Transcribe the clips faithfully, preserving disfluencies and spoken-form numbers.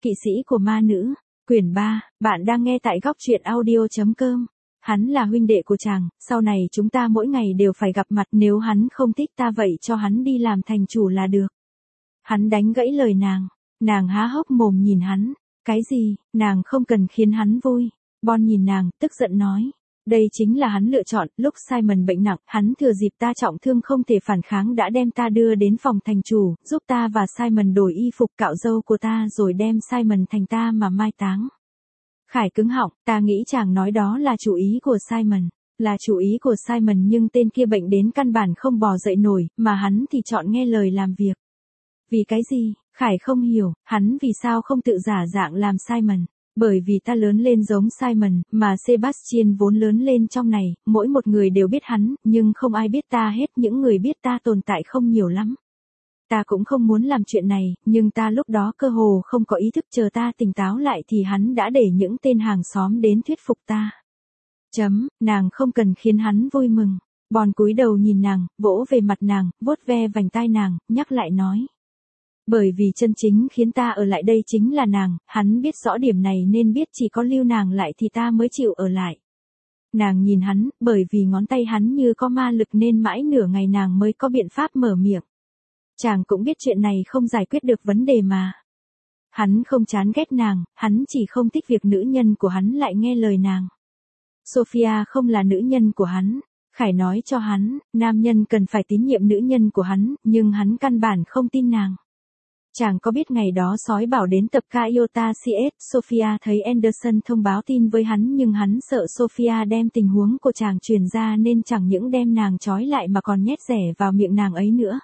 Kỵ sĩ của ma nữ, quyển ba, bạn đang nghe tại góc truyện audio.com. Hắn là huynh đệ của chàng, sau này chúng ta mỗi ngày đều phải gặp mặt, nếu hắn không thích ta vậy cho hắn đi làm thành chủ là được. Hắn đánh gãy lời nàng, nàng há hốc mồm nhìn hắn, cái gì, nàng không cần khiến hắn vui. Bon nhìn nàng, tức giận nói. Đây chính là hắn lựa chọn, lúc Simon bệnh nặng, hắn thừa dịp ta trọng thương không thể phản kháng đã đem ta đưa đến phòng thành chủ, giúp ta và Simon đổi y phục cạo râu của ta rồi đem Simon thành ta mà mai táng. Khải cứng họng, ta nghĩ chàng nói đó là chủ ý của Simon, là chủ ý của Simon nhưng tên kia bệnh đến căn bản không bò dậy nổi, mà hắn thì chọn nghe lời làm việc. Vì cái gì? Khải không hiểu, hắn vì sao không tự giả dạng làm Simon. Bởi vì ta lớn lên giống Simon, mà Sebastian vốn lớn lên trong này, mỗi một người đều biết hắn, nhưng không ai biết ta hết, những người biết ta tồn tại không nhiều lắm. Ta cũng không muốn làm chuyện này, nhưng ta lúc đó cơ hồ không có ý thức, chờ ta tỉnh táo lại thì hắn đã để những tên hàng xóm đến thuyết phục ta. Chấm, nàng không cần khiến hắn vui mừng. Bon cúi đầu nhìn nàng, vỗ về mặt nàng, vuốt ve vành tai nàng, nhắc lại nói. Bởi vì chân chính khiến ta ở lại đây chính là nàng, hắn biết rõ điểm này nên biết chỉ có lưu nàng lại thì ta mới chịu ở lại. Nàng nhìn hắn, bởi vì ngón tay hắn như có ma lực nên mãi nửa ngày nàng mới có biện pháp mở miệng. Chàng cũng biết chuyện này không giải quyết được vấn đề mà. Hắn không chán ghét nàng, hắn chỉ không thích việc nữ nhân của hắn lại nghe lời nàng. Sophia không là nữ nhân của hắn. Khải nói cho hắn, nam nhân cần phải tín nhiệm nữ nhân của hắn, nhưng hắn căn bản không tin nàng. Chàng có biết ngày đó sói bảo đến tập ca Iota xê ét, Sophia thấy Anderson thông báo tin với hắn nhưng hắn sợ Sophia đem tình huống của chàng truyền ra nên chẳng những đem nàng trói lại mà còn nhét rẻ vào miệng nàng ấy nữa.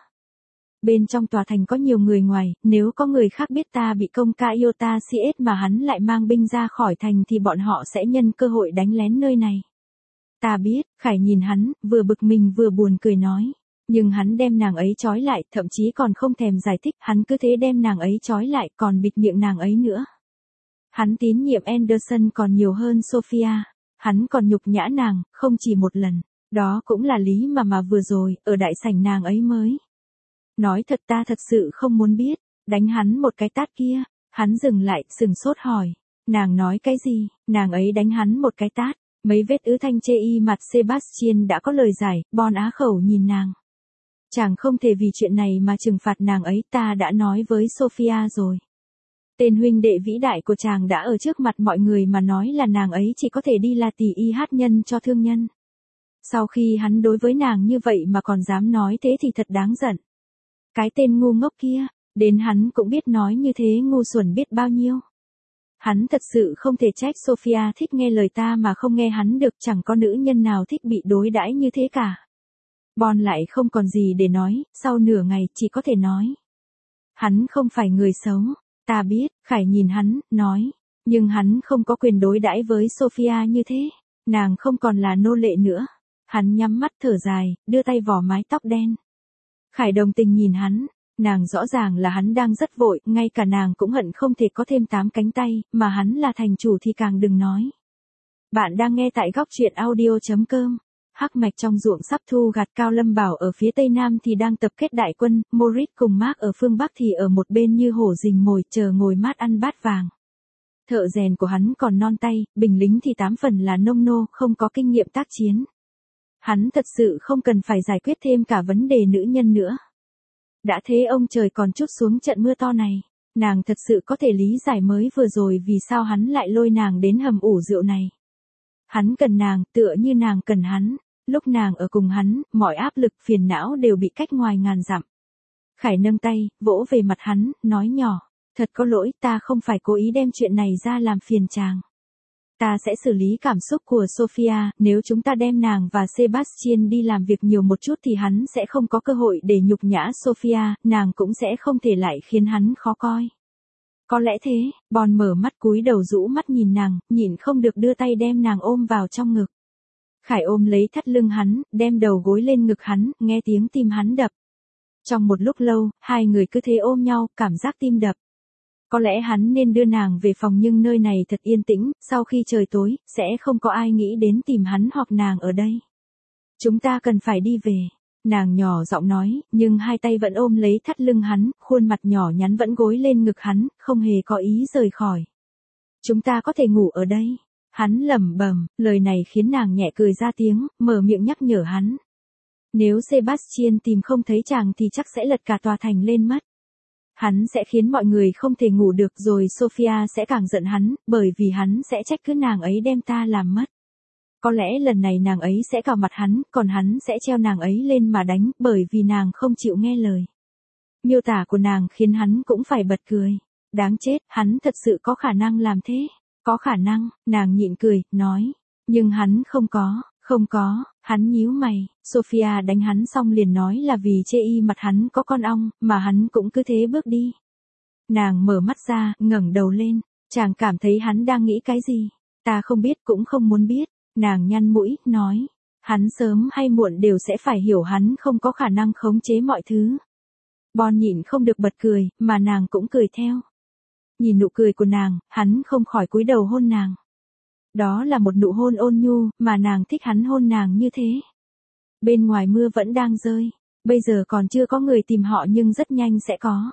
Bên trong tòa thành có nhiều người ngoài, nếu có người khác biết ta bị công ca Iota xê ét mà hắn lại mang binh ra khỏi thành thì bọn họ sẽ nhân cơ hội đánh lén nơi này. Ta biết, Khải nhìn hắn, vừa bực mình vừa buồn cười nói. Nhưng hắn đem nàng ấy trói lại, thậm chí còn không thèm giải thích, hắn cứ thế đem nàng ấy trói lại, còn bịt miệng nàng ấy nữa. Hắn tín nhiệm Anderson còn nhiều hơn Sophia, hắn còn nhục nhã nàng, không chỉ một lần. Đó cũng là lý mà mà vừa rồi, ở đại sảnh nàng ấy mới. Nói thật ta thật sự không muốn biết, đánh hắn một cái tát kia, hắn dừng lại, sừng sốt hỏi. Nàng nói cái gì, nàng ấy đánh hắn một cái tát, mấy vết ứ thanh chê y mặt Sebastian đã có lời giải, Bon á khẩu nhìn nàng. Chàng không thể vì chuyện này mà trừng phạt nàng ấy, ta đã nói với Sophia rồi. Tên huynh đệ vĩ đại của chàng đã ở trước mặt mọi người mà nói là nàng ấy chỉ có thể đi là tỷ y hát nhân cho thương nhân. Sau khi hắn đối với nàng như vậy mà còn dám nói thế thì thật đáng giận. Cái tên ngu ngốc kia, đến hắn cũng biết nói như thế ngu xuẩn biết bao nhiêu. Hắn thật sự không thể trách Sophia thích nghe lời ta mà không nghe hắn được, chẳng có nữ nhân nào thích bị đối đãi như thế cả. Bon lại không còn gì để nói, sau nửa ngày chỉ có thể nói. Hắn không phải người xấu, ta biết, Khải nhìn hắn, nói, nhưng hắn không có quyền đối đãi với Sophia như thế, nàng không còn là nô lệ nữa. Hắn nhắm mắt thở dài, đưa tay vò mái tóc đen. Khải đồng tình nhìn hắn, nàng rõ ràng là hắn đang rất vội, ngay cả nàng cũng hận không thể có thêm tám cánh tay, mà hắn là thành chủ thì càng đừng nói. Bạn đang nghe tại góc truyện audio.com. Hắc mạch trong ruộng sắp thu gặt, Cao Lâm Bảo ở phía tây nam thì đang tập kết đại quân, Moritz cùng Mark ở phương bắc thì ở một bên như hổ rình mồi, chờ ngồi mát ăn bát vàng. Thợ rèn của hắn còn non tay, binh lính thì tám phần là nông nô, không có kinh nghiệm tác chiến. Hắn thật sự không cần phải giải quyết thêm cả vấn đề nữ nhân nữa. Đã thế ông trời còn trút xuống trận mưa to này, nàng thật sự có thể lý giải mới vừa rồi vì sao hắn lại lôi nàng đến hầm ủ rượu này. Hắn cần nàng, tựa như nàng cần hắn. Lúc nàng ở cùng hắn, mọi áp lực phiền não đều bị cách ngoài ngàn dặm. Khải nâng tay, vỗ về mặt hắn, nói nhỏ, thật có lỗi, ta không phải cố ý đem chuyện này ra làm phiền chàng. Ta sẽ xử lý cảm xúc của Sophia, nếu chúng ta đem nàng và Sebastian đi làm việc nhiều một chút thì hắn sẽ không có cơ hội để nhục nhã Sophia, nàng cũng sẽ không thể lại khiến hắn khó coi. Có lẽ thế, Bon mở mắt cúi đầu rũ mắt nhìn nàng, nhịn không được đưa tay đem nàng ôm vào trong ngực. Khải ôm lấy thắt lưng hắn, đem đầu gối lên ngực hắn, nghe tiếng tim hắn đập. Trong một lúc lâu, hai người cứ thế ôm nhau, cảm giác tim đập. Có lẽ hắn nên đưa nàng về phòng nhưng nơi này thật yên tĩnh, sau khi trời tối, sẽ không có ai nghĩ đến tìm hắn hoặc nàng ở đây. Chúng ta cần phải đi về. Nàng nhỏ giọng nói, nhưng hai tay vẫn ôm lấy thắt lưng hắn, khuôn mặt nhỏ nhắn vẫn gối lên ngực hắn, không hề có ý rời khỏi. Chúng ta có thể ngủ ở đây. Hắn lẩm bẩm, lời này khiến nàng nhẹ cười ra tiếng, mở miệng nhắc nhở hắn. Nếu Sebastian tìm không thấy chàng thì chắc sẽ lật cả tòa thành lên mất. Hắn sẽ khiến mọi người không thể ngủ được rồi Sophia sẽ càng giận hắn, bởi vì hắn sẽ trách cứ nàng ấy đem ta làm mất. Có lẽ lần này nàng ấy sẽ cào mặt hắn, còn hắn sẽ treo nàng ấy lên mà đánh, bởi vì nàng không chịu nghe lời. Miêu tả của nàng khiến hắn cũng phải bật cười. Đáng chết, hắn thật sự có khả năng làm thế. Có khả năng, nàng nhịn cười, nói. Nhưng hắn không có, không có, hắn nhíu mày. Sophia đánh hắn xong liền nói là vì chê y mặt hắn có con ong, mà hắn cũng cứ thế bước đi. Nàng mở mắt ra, ngẩng đầu lên. Chàng cảm thấy hắn đang nghĩ cái gì? Ta không biết cũng không muốn biết. Nàng nhăn mũi, nói. Hắn sớm hay muộn đều sẽ phải hiểu hắn không có khả năng khống chế mọi thứ. Bon nhịn không được bật cười, mà nàng cũng cười theo. Nhìn nụ cười của nàng, hắn không khỏi cúi đầu hôn nàng. Đó là một nụ hôn ôn nhu, mà nàng thích hắn hôn nàng như thế. Bên ngoài mưa vẫn đang rơi, bây giờ còn chưa có người tìm họ nhưng rất nhanh sẽ có.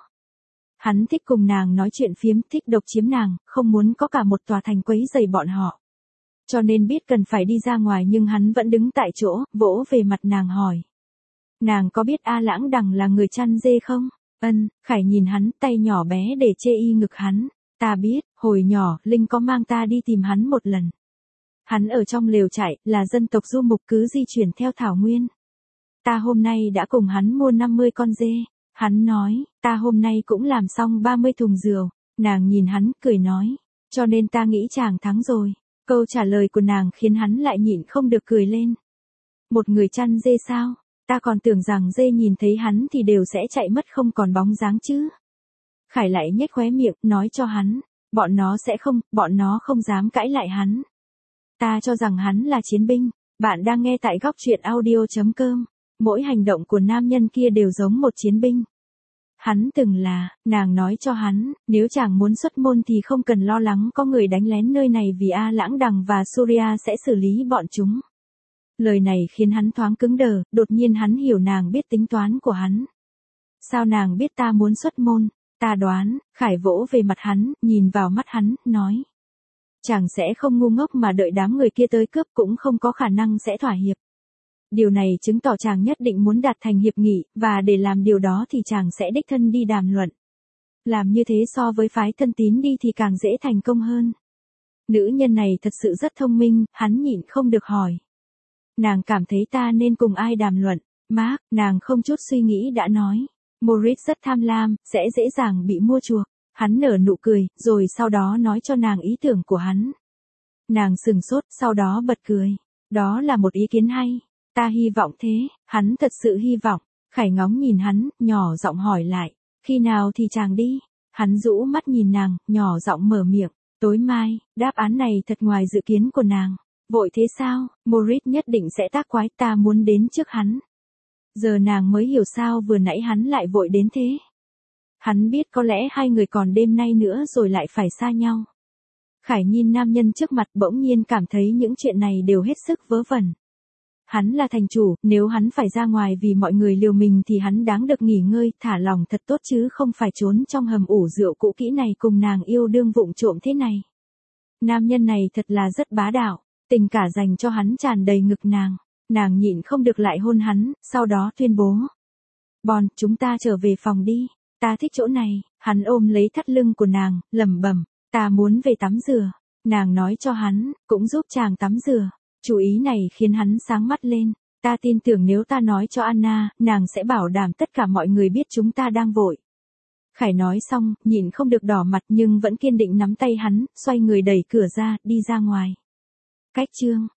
Hắn thích cùng nàng nói chuyện phiếm, thích độc chiếm nàng, không muốn có cả một tòa thành quấy rầy bọn họ. Cho nên biết cần phải đi ra ngoài nhưng hắn vẫn đứng tại chỗ, vỗ về mặt nàng hỏi. Nàng có biết A Lãng Đằng là người chăn dê không? Ân, Khải nhìn hắn, tay nhỏ bé để chê y ngực hắn. Ta biết, hồi nhỏ, Linh có mang ta đi tìm hắn một lần. Hắn ở trong lều trại, là dân tộc du mục cứ di chuyển theo thảo nguyên. Ta hôm nay đã cùng hắn mua năm mươi con dê. Hắn nói, ta hôm nay cũng làm xong ba mươi thùng rượu. Nàng nhìn hắn, cười nói. Cho nên ta nghĩ chàng thắng rồi. Câu trả lời của nàng khiến hắn lại nhịn không được cười lên. Một người chăn dê sao? Ta còn tưởng rằng dê nhìn thấy hắn thì đều sẽ chạy mất không còn bóng dáng chứ. Khải lại nhếch khóe miệng, nói cho hắn. Bọn nó sẽ không, bọn nó không dám cãi lại hắn. Ta cho rằng hắn là chiến binh. Bạn đang nghe tại góc truyện audio chấm com. Mỗi hành động của nam nhân kia đều giống một chiến binh. Hắn từng là, nàng nói cho hắn, nếu chàng muốn xuất môn thì không cần lo lắng có người đánh lén nơi này vì A Lãng Đằng và Surya sẽ xử lý bọn chúng. Lời này khiến hắn thoáng cứng đờ, đột nhiên hắn hiểu nàng biết tính toán của hắn. Sao nàng biết ta muốn xuất môn? Ta đoán, Khải vỗ về mặt hắn, nhìn vào mắt hắn, nói. Chàng sẽ không ngu ngốc mà đợi đám người kia tới cướp cũng không có khả năng sẽ thỏa hiệp. Điều này chứng tỏ chàng nhất định muốn đạt thành hiệp nghị, và để làm điều đó thì chàng sẽ đích thân đi đàm luận. Làm như thế so với phái thân tín đi thì càng dễ thành công hơn. Nữ nhân này thật sự rất thông minh, hắn nhịn không được hỏi. Nàng cảm thấy ta nên cùng ai đàm luận? Mark, nàng không chút suy nghĩ đã nói. Moritz rất tham lam, sẽ dễ dàng bị mua chuộc. Hắn nở nụ cười, rồi sau đó nói cho nàng ý tưởng của hắn. Nàng sừng sốt, sau đó bật cười. Đó là một ý kiến hay. Ta hy vọng thế, hắn thật sự hy vọng. Khải ngóng nhìn hắn, nhỏ giọng hỏi lại. Khi nào thì chàng đi? Hắn rũ mắt nhìn nàng, nhỏ giọng mở miệng. Tối mai, đáp án này thật ngoài dự kiến của nàng. Vội thế sao? Moritz nhất định sẽ tác quái, ta muốn đến trước hắn. Giờ nàng mới hiểu sao vừa nãy hắn lại vội đến thế. Hắn biết có lẽ hai người còn đêm nay nữa rồi lại phải xa nhau. Khải nhìn nam nhân trước mặt bỗng nhiên cảm thấy những chuyện này đều hết sức vớ vẩn. Hắn là thành chủ, nếu hắn phải ra ngoài vì mọi người liều mình thì hắn đáng được nghỉ ngơi, thả lòng thật tốt chứ không phải trốn trong hầm ủ rượu cũ kỹ này cùng nàng yêu đương vụng trộm thế này. Nam nhân này thật là rất bá đạo, tình cả dành cho hắn tràn đầy ngực nàng. Nàng nhịn không được lại hôn hắn, sau đó tuyên bố. Bon, chúng ta trở về phòng đi, ta thích chỗ này. Hắn ôm lấy thắt lưng của nàng, lẩm bẩm, ta muốn về tắm rửa. Nàng nói cho hắn, cũng giúp chàng tắm rửa. Chú ý này khiến hắn sáng mắt lên. Ta tin tưởng nếu ta nói cho Anna, nàng sẽ bảo đảm tất cả mọi người biết chúng ta đang vội. Khải nói xong, nhịn không được đỏ mặt nhưng vẫn kiên định nắm tay hắn, xoay người đẩy cửa ra, đi ra ngoài. Cách chương